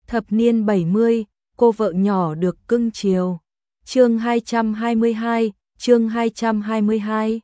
Thập niên 70, cô vợ nhỏ được cưng chiều. Chương 222, chương 222.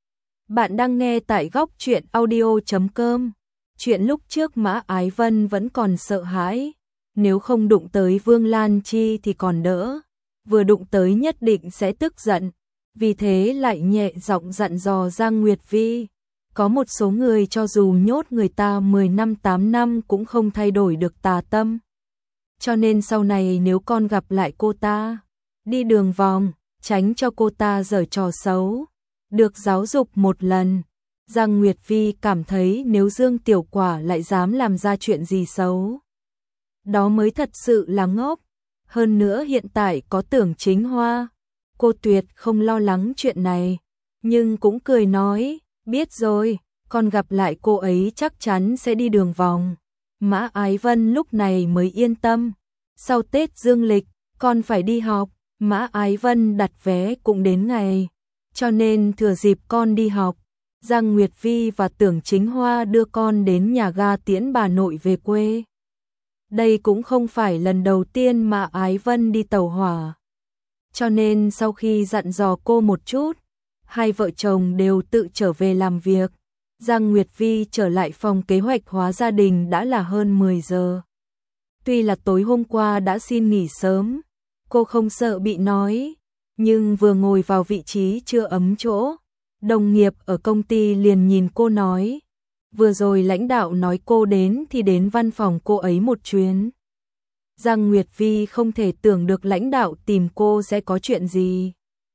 Bạn đang nghe tại góc truyện audio.com. Chuyện lúc trước Mã Ái Vân vẫn còn sợ hãi, nếu không đụng tới Vương Lan Chi thì còn đỡ, vừa đụng tới nhất định sẽ tức giận, vì thế lại nhẹ giọng dặn dò Giang Nguyệt Vi. Có một số người cho dù nhốt người ta 10 năm 8 năm cũng không thay đổi được tà tâm. Cho nên sau này nếu con gặp lại cô ta, đi đường vòng, tránh cho cô ta giở trò xấu. Được giáo dục một lần, Giang Nguyệt Vi cảm thấy nếu Dương Tiểu Quả lại dám làm ra chuyện gì xấu, đó mới thật sự là ngốc. Hơn nữa hiện tại có Tưởng Chính Hoa, cô tuyệt không lo lắng chuyện này, nhưng cũng cười nói, biết rồi, con gặp lại cô ấy chắc chắn sẽ đi đường vòng. Mã Ái Vân lúc này mới yên tâm. Sau Tết dương lịch, con phải đi học, Mã Ái Vân đặt vé cũng đến ngày, cho nên thừa dịp con đi học, Giang Nguyệt Vi và Tưởng Chính Hoa đưa con đến nhà ga tiễn bà nội về quê. Đây cũng không phải lần đầu tiên Mã Ái Vân đi tàu hỏa, cho nên sau khi dặn dò cô một chút, hai vợ chồng đều tự trở về làm việc. Giang Nguyệt Vi trở lại phòng kế hoạch hóa gia đình đã là hơn 10 giờ. Tuy là tối hôm qua đã xin nghỉ sớm, cô không sợ bị nói, nhưng vừa ngồi vào vị trí chưa ấm chỗ, đồng nghiệp ở công ty liền nhìn cô nói, vừa rồi lãnh đạo nói cô đến thì đến văn phòng cô ấy một chuyến. Giang Nguyệt Vi không thể tưởng được lãnh đạo tìm cô sẽ có chuyện gì.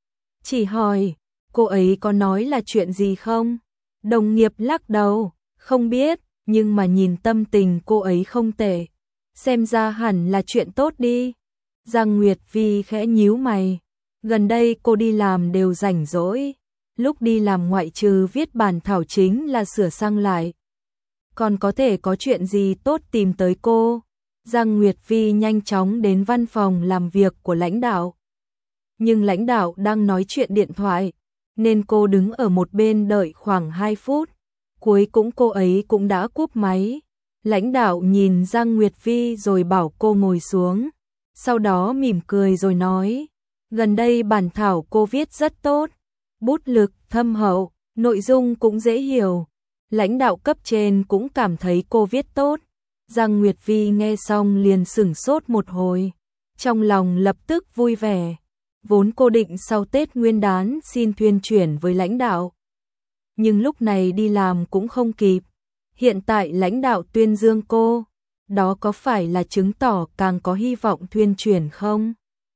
Chỉ hỏi, cô ấy có nói là chuyện gì không? Đồng nghiệp lắc đầu, không biết, nhưng mà nhìn tâm tình cô ấy không tệ, xem ra hẳn là chuyện tốt đi. Giang Nguyệt Vi khẽ nhíu mày, gần đây cô đi làm đều rảnh rỗi, lúc đi làm ngoại trừ viết bản thảo chính là sửa sang lại. Còn có thể có chuyện gì tốt tìm tới cô? Giang Nguyệt Vi nhanh chóng đến văn phòng làm việc của lãnh đạo. Nhưng lãnh đạo đang nói chuyện điện thoại, nên cô đứng ở một bên đợi khoảng 2 phút. Cuối cùng cô ấy cũng đã cúp máy. Lãnh đạo nhìn Giang Nguyệt Vi rồi bảo cô ngồi xuống. Sau đó mỉm cười rồi nói, gần đây bản thảo cô viết rất tốt, bút lực thâm hậu, nội dung cũng dễ hiểu. Lãnh đạo cấp trên cũng cảm thấy cô viết tốt. Giang Nguyệt Vi nghe xong liền sửng sốt một hồi, trong lòng lập tức vui vẻ. Vốn cô định sau Tết Nguyên đán xin tuyên chuyển với lãnh đạo, nhưng lúc này đi làm cũng không kịp. Hiện tại lãnh đạo tuyên dương cô, đó có phải là chứng tỏ càng có hy vọng tuyên chuyển không?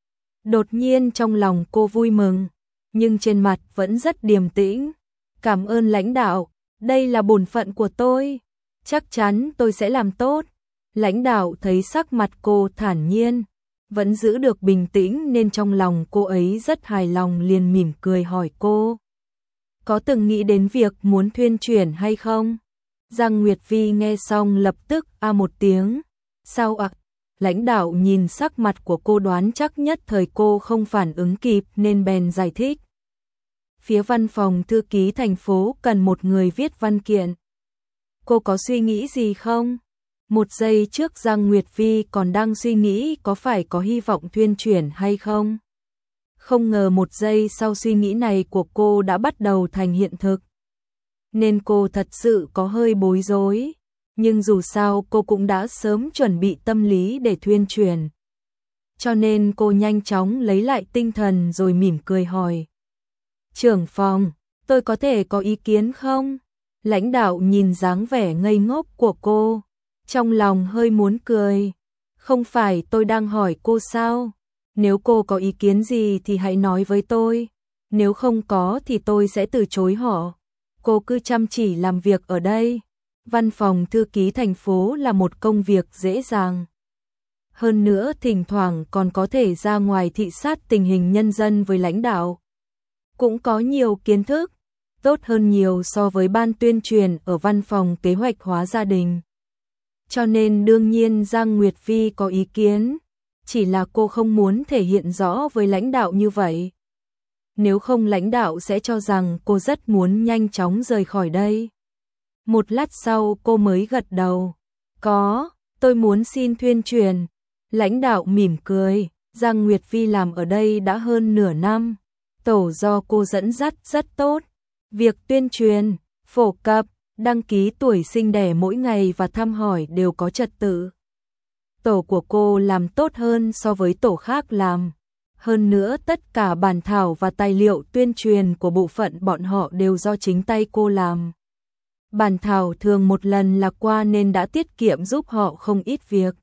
Đột nhiên trong lòng cô vui mừng, nhưng trên mặt vẫn rất điềm tĩnh. Cảm ơn lãnh đạo, đây là bổn phận của tôi, chắc chắn tôi sẽ làm tốt. Lãnh đạo thấy sắc mặt cô thản nhiên, vẫn giữ được bình tĩnh nên trong lòng cô ấy rất hài lòng, liền mỉm cười hỏi cô, có từng nghĩ đến việc muốn tuyên chuyển hay không? Giang Nguyệt Vi nghe xong lập tức một tiếng. Sao ạ? Lãnh đạo nhìn sắc mặt của cô đoán chắc nhất thời cô không phản ứng kịp nên bèn giải thích. Phía văn phòng thư ký thành phố cần một người viết văn kiện. Cô có suy nghĩ gì không? Một giây trước Giang Nguyệt Vi còn đang suy nghĩ có phải có hy vọng tuyên chuyển hay không. Không ngờ một giây sau suy nghĩ này của cô đã bắt đầu thành hiện thực. Nên cô thật sự có hơi bối rối. Nhưng dù sao cô cũng đã sớm chuẩn bị tâm lý để tuyên truyền. Cho nên cô nhanh chóng lấy lại tinh thần rồi mỉm cười hỏi. Trưởng phòng, tôi có thể có ý kiến không? Lãnh đạo nhìn dáng vẻ ngây ngốc của cô, trong lòng hơi muốn cười. Không phải tôi đang hỏi cô sao? Nếu cô có ý kiến gì thì hãy nói với tôi. Nếu không có thì tôi sẽ từ chối họ. Cô cứ chăm chỉ làm việc ở đây. Văn phòng thư ký thành phố là một công việc dễ dàng. Hơn nữa thỉnh thoảng còn có thể ra ngoài thị sát tình hình nhân dân với lãnh đạo. Cũng có nhiều kiến thức, tốt hơn nhiều so với ban tuyên truyền ở văn phòng kế hoạch hóa gia đình. Cho nên đương nhiên Giang Nguyệt Vi có ý kiến, chỉ là cô không muốn thể hiện rõ với lãnh đạo như vậy. Nếu không lãnh đạo sẽ cho rằng cô rất muốn nhanh chóng rời khỏi đây. Một lát sau cô mới gật đầu. Có, tôi muốn xin tuyên truyền. Lãnh đạo mỉm cười, Giang Nguyệt Vi làm ở đây đã hơn nửa năm. Tổ do cô dẫn dắt rất tốt. Việc tuyên truyền, phổ cập, đăng ký tuổi sinh đẻ mỗi ngày và thăm hỏi đều có trật tự. Tổ của cô làm tốt hơn so với tổ khác làm. Hơn nữa tất cả bản thảo và tài liệu tuyên truyền của bộ phận bọn họ đều do chính tay cô làm. Bản thảo thường một lần là qua nên đã tiết kiệm giúp họ không ít việc.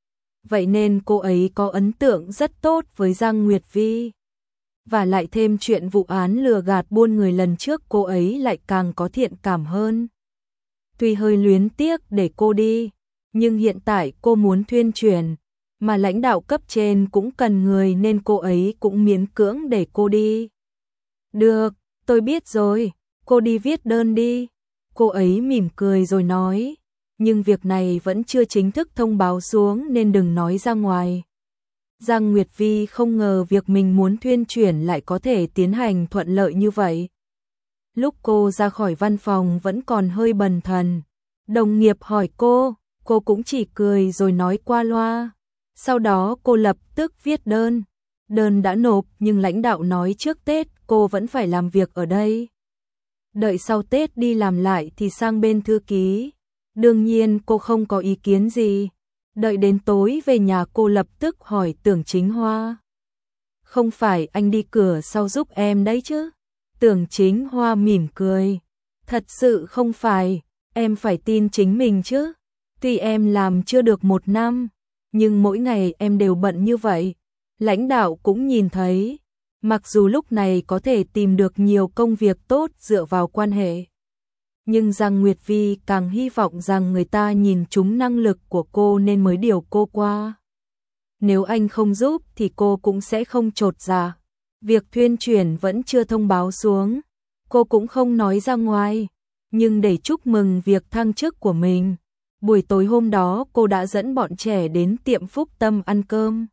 Vậy nên cô ấy có ấn tượng rất tốt với Giang Nguyệt Vi. Và lại thêm chuyện vụ án lừa gạt buôn người lần trước cô ấy lại càng có thiện cảm hơn. Tuy hơi luyến tiếc để cô đi, nhưng hiện tại cô muốn tuyên truyền, mà lãnh đạo cấp trên cũng cần người nên cô ấy cũng miễn cưỡng để cô đi. Được, tôi biết rồi, cô đi viết đơn đi. Cô ấy mỉm cười rồi nói, nhưng việc này vẫn chưa chính thức thông báo xuống nên đừng nói ra ngoài. Giang Nguyệt Vi không ngờ việc mình muốn tuyên truyền lại có thể tiến hành thuận lợi như vậy. Lúc cô ra khỏi văn phòng vẫn còn hơi bần thần. Đồng nghiệp hỏi cô cũng chỉ cười rồi nói qua loa. Sau đó cô lập tức viết đơn. Đơn đã nộp nhưng lãnh đạo nói trước Tết cô vẫn phải làm việc ở đây. Đợi sau Tết đi làm lại thì sang bên thư ký. Đương nhiên cô không có ý kiến gì. Đợi đến tối về nhà cô lập tức hỏi Tưởng Chính Hoa. Không phải anh đi cửa sau giúp em đấy chứ? Tưởng Chính Hoa mỉm cười. Thật sự không phải, em phải tin chính mình chứ. Tuy em làm chưa được 1 năm, nhưng mỗi ngày em đều bận như vậy. Lãnh đạo cũng nhìn thấy, mặc dù lúc này có thể tìm được nhiều công việc tốt dựa vào quan hệ. Nhưng Giang Nguyệt Vi càng hy vọng rằng người ta nhìn trúng năng lực của cô nên mới điều cô qua. Nếu anh không giúp thì cô cũng sẽ không chột dạ. Việc tuyên truyền vẫn chưa thông báo xuống, cô cũng không nói ra ngoài. Nhưng để chúc mừng việc thăng chức của mình, buổi tối hôm đó cô đã dẫn bọn trẻ đến tiệm Phúc Tâm ăn cơm.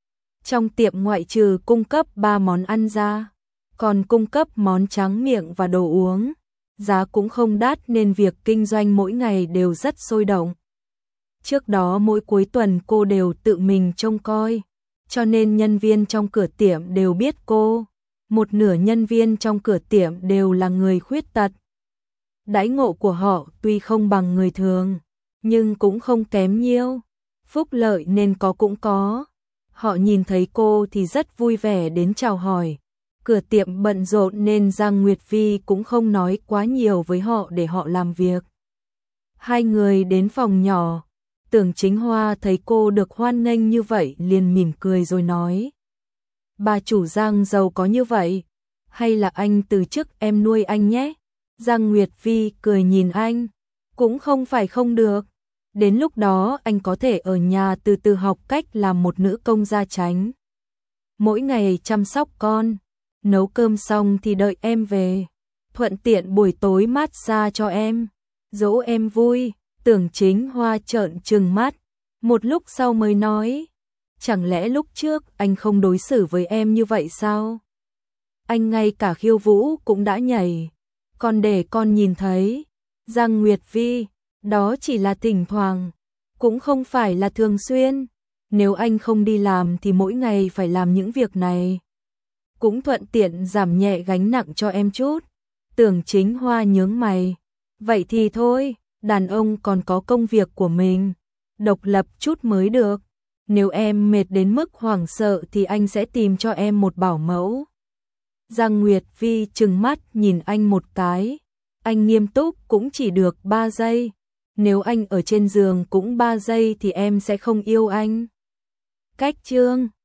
Trong tiệm ngoại trừ cung cấp 3 món ăn ra, còn cung cấp món tráng miệng và đồ uống. Giá cũng không đắt nên việc kinh doanh mỗi ngày đều rất sôi động. Trước đó mỗi cuối tuần cô đều tự mình trông coi, cho nên nhân viên trong cửa tiệm đều biết cô. Một nửa nhân viên trong cửa tiệm đều là người khuyết tật. Đãi ngộ của họ tuy không bằng người thường, nhưng cũng không kém nhiêu. Phúc lợi nên có cũng có. Họ nhìn thấy cô thì rất vui vẻ đến chào hỏi. Cửa tiệm bận rộn nên Giang Nguyệt Vi cũng không nói quá nhiều với họ để họ làm việc. Hai người đến phòng nhỏ. Tưởng Chính Hoa thấy cô được hoan nghênh như vậy liền mỉm cười rồi nói. Bà chủ Giang giàu có như vậy, hay là anh từ chức em nuôi anh nhé? Giang Nguyệt Vi cười nhìn anh, cũng không phải không được. Đến lúc đó anh có thể ở nhà từ từ học cách làm một nữ công gia chánh. Mỗi ngày chăm sóc con, nấu cơm xong thì đợi em về. Thuận tiện buổi tối massage cho em, dỗ em vui. Tưởng Chính Hoa trợn trừng mắt, một lúc sau mới nói. Chẳng lẽ lúc trước anh không đối xử với em như vậy sao? Anh ngay cả khiêu vũ cũng đã nhảy, còn để con nhìn thấy. Giang Nguyệt Vi, đó chỉ là thỉnh thoảng, cũng không phải là thường xuyên. Nếu anh không đi làm thì mỗi ngày phải làm những việc này, cũng thuận tiện giảm nhẹ gánh nặng cho em chút. Tưởng Chính Hoa nhướng mày. Vậy thì thôi, đàn ông còn có công việc của mình, độc lập chút mới được. Nếu em mệt đến mức hoảng sợ thì anh sẽ tìm cho em một bảo mẫu. Giang Nguyệt Vi trừng mắt nhìn anh một cái. Anh nghiêm túc cũng chỉ được 3 giây. Nếu anh ở trên giường cũng 3 giây thì em sẽ không yêu anh. Cách chương